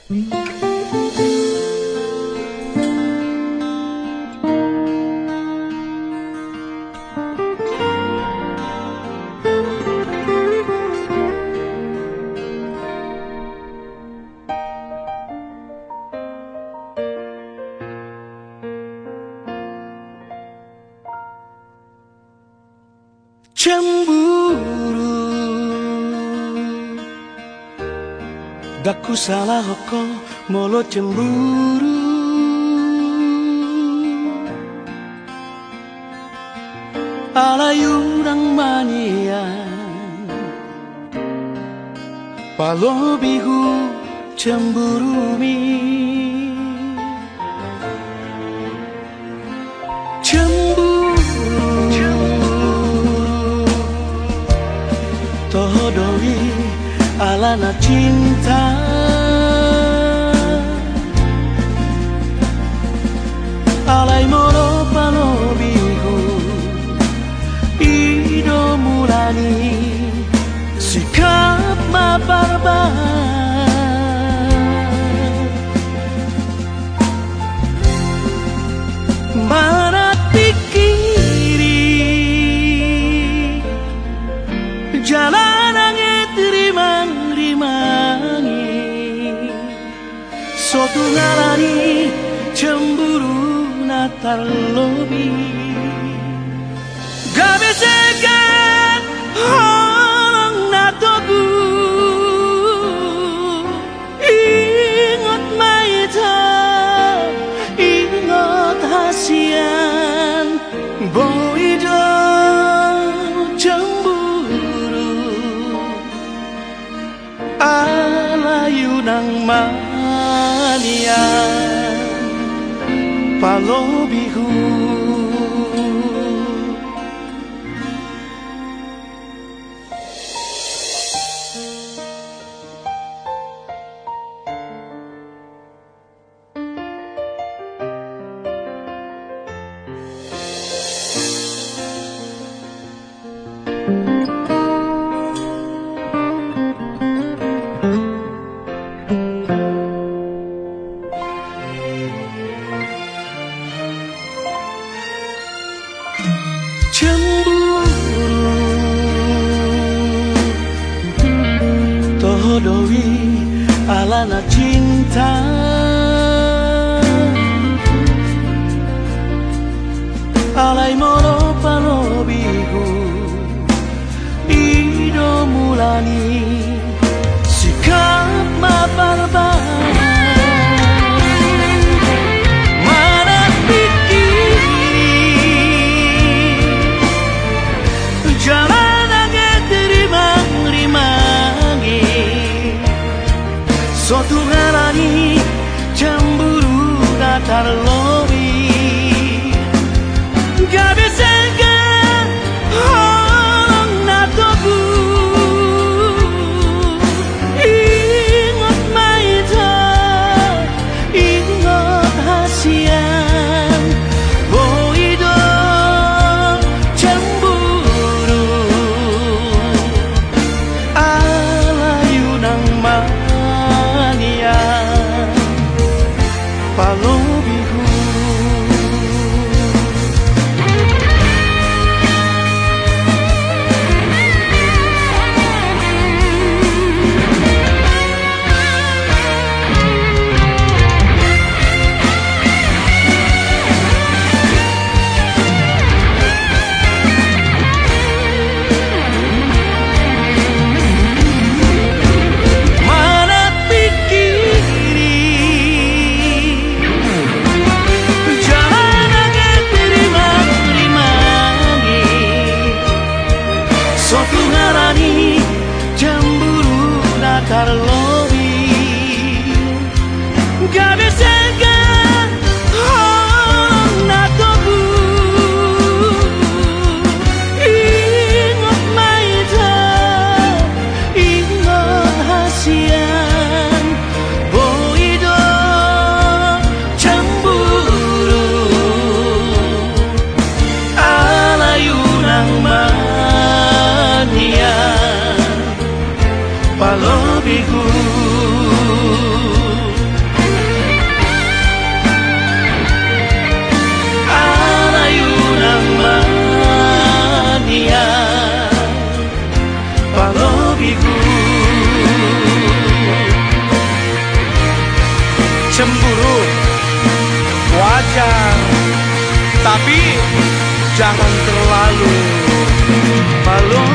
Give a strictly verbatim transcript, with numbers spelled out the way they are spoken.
Cemburu daku salah kok molo cemburu alayurang mania palobihu cemburu mi tohodoi alana cinta alai moro palobihu ido mulani sikap mabarbar marat pikiri jalan sotu ngarani cemburu natar lobi gabe segan orang natogu ingat maita ingat hasian boido cemburu alayunang mania palobihu tohodoi alana cinta alai moro palobihu ido mulani sikap mabarbar sotu ngarani cemburu datar lobi gabe segan orang natogu ingat maita ingat hasian boido cemburu alayunang mania palobihu Cemburu wajar, tapi jangan terlalu malu.